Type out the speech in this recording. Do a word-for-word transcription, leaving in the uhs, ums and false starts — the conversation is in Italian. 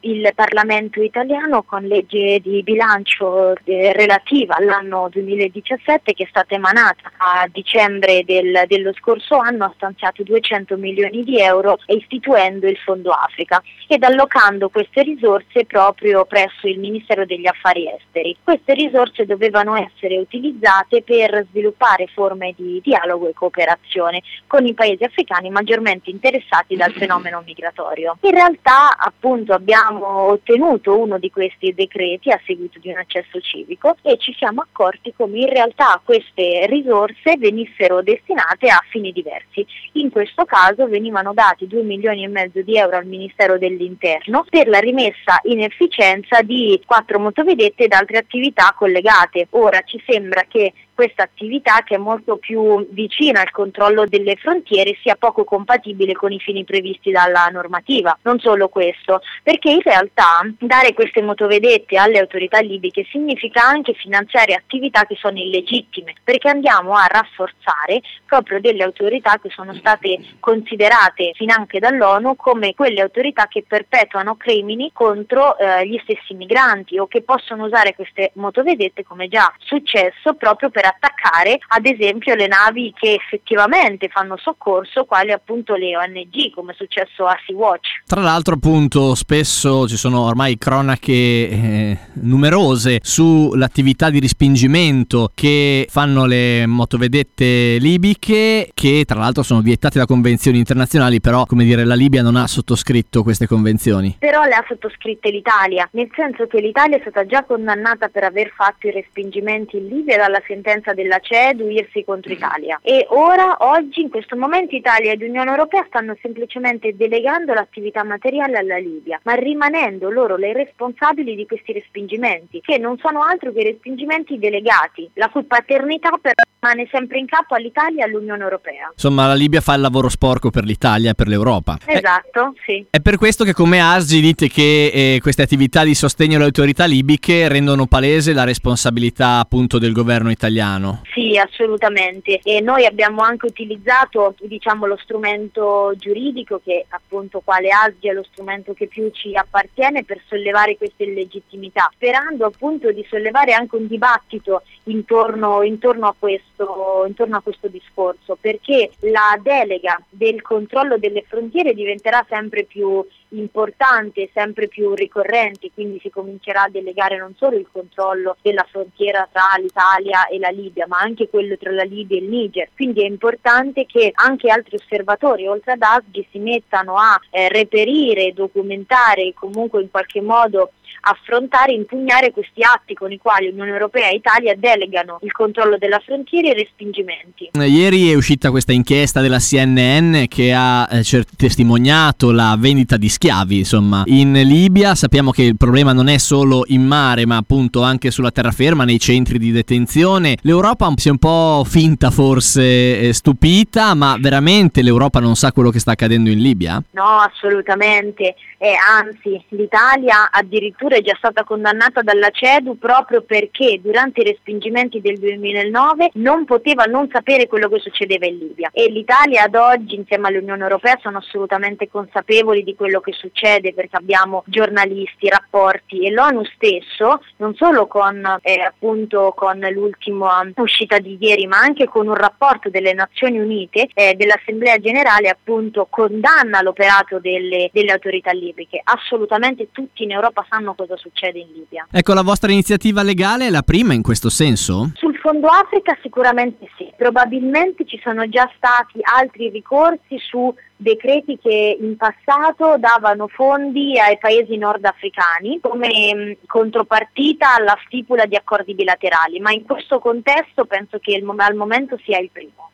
Il Parlamento italiano, con legge di bilancio eh, relativa all'anno duemiladiciassette, che è stata emanata a dicembre del, dello scorso anno, ha stanziato duecento milioni di euro istituendo il Fondo Africa ed allocando queste risorse proprio presso il Ministero degli Affari Esteri. Queste risorse dovevano essere utilizzate per sviluppare forme di dialogo e cooperazione con i paesi africani maggiormente interessati dal fenomeno migratorio. In realtà, appunto, abbiamo ottenuto uno di questi decreti a seguito di un accesso civico e ci siamo accorti come in realtà queste risorse venissero destinate a fini diversi. In questo caso venivano dati due milioni e mezzo di euro al Ministero dell'Interno per la rimessa in efficienza di quattro motovedette ed altre attività collegate. Ora ci sembra che questa attività, che è molto più vicina al controllo delle frontiere, sia poco compatibile con i fini previsti dalla normativa. Non solo questo, perché in realtà dare queste motovedette alle autorità libiche significa anche finanziare attività che sono illegittime, perché andiamo a rafforzare proprio delle autorità che sono state considerate finanche dall'ONU come quelle autorità che perpetuano crimini contro eh, gli stessi migranti o che possono usare queste motovedette, come già successo, proprio per attaccare ad esempio le navi che effettivamente fanno soccorso, quali appunto le O N G, come è successo a Sea-Watch. Tra l'altro, appunto, spesso ci sono ormai cronache eh, numerose sull'attività di respingimento che fanno le motovedette libiche, che tra l'altro sono vietate da convenzioni internazionali, però come dire la Libia non ha sottoscritto queste convenzioni. Però le ha sottoscritte l'Italia, nel senso che l'Italia è stata già condannata per aver fatto i respingimenti in Libia dalla sentenza della C E D U I R S I contro Italia, e ora, oggi, in questo momento Italia ed Unione Europea stanno semplicemente delegando l'attività materiale alla Libia, ma rimanendo loro le responsabili di questi respingimenti, che non sono altro che respingimenti delegati, la cui paternità permane sempre in capo all'Italia e all'Unione Europea. Insomma, la Libia fa il lavoro sporco per l'Italia e per l'Europa. Esatto, è, sì. È per questo che come A S G dite che eh, queste attività di sostegno alle autorità libiche rendono palese la responsabilità appunto del governo italiano. Sì, assolutamente, e noi abbiamo anche utilizzato, diciamo, lo strumento giuridico che appunto quale A S G è lo strumento che più ci appartiene per sollevare queste illegittimità, sperando appunto di sollevare anche un dibattito intorno, intorno a questo, intorno a questo discorso, perché la delega del controllo delle frontiere diventerà sempre più importante, sempre più ricorrente, quindi si comincerà a delegare non solo il controllo della frontiera tra l'Italia e la Libia, ma anche quello tra la Libia e il Niger. Quindi è importante che anche altri osservatori, oltre ad A S G, si mettano a eh, reperire, documentare e comunque in qualche modo affrontare e impugnare questi atti con i quali Unione Europea e Italia delegano il controllo della frontiera e i respingimenti. Ieri è uscita questa inchiesta della C N N che ha eh, cert- testimoniato la vendita di schiavi, insomma, in Libia. Sappiamo che il problema non è solo in mare, ma appunto anche sulla terraferma, nei centri di detenzione. L'Europa si è un po' finta, forse eh, stupita, ma veramente l'Europa non sa quello che sta accadendo in Libia? No, assolutamente, eh, anzi l'Italia addirittura è già stata condannata dalla C E D U proprio perché durante i respingimenti del duemilanove non poteva non sapere quello che succedeva in Libia, e l'Italia ad oggi insieme all'Unione Europea sono assolutamente consapevoli di quello che succede, perché abbiamo giornalisti, rapporti, e l'ONU stesso, non solo con eh, appunto con l'ultima uscita di ieri, ma anche con un rapporto delle Nazioni Unite, eh, dell'Assemblea Generale, appunto condanna l'operato delle, delle autorità libiche. Assolutamente tutti in Europa sanno cosa succede in Libia. Ecco, la vostra iniziativa legale è la prima in questo senso? Sul Fondo Africa sicuramente sì, probabilmente ci sono già stati altri ricorsi su decreti che in passato davano fondi ai paesi nordafricani come mh, contropartita alla stipula di accordi bilaterali, ma in questo contesto penso che il, al momento sia il primo.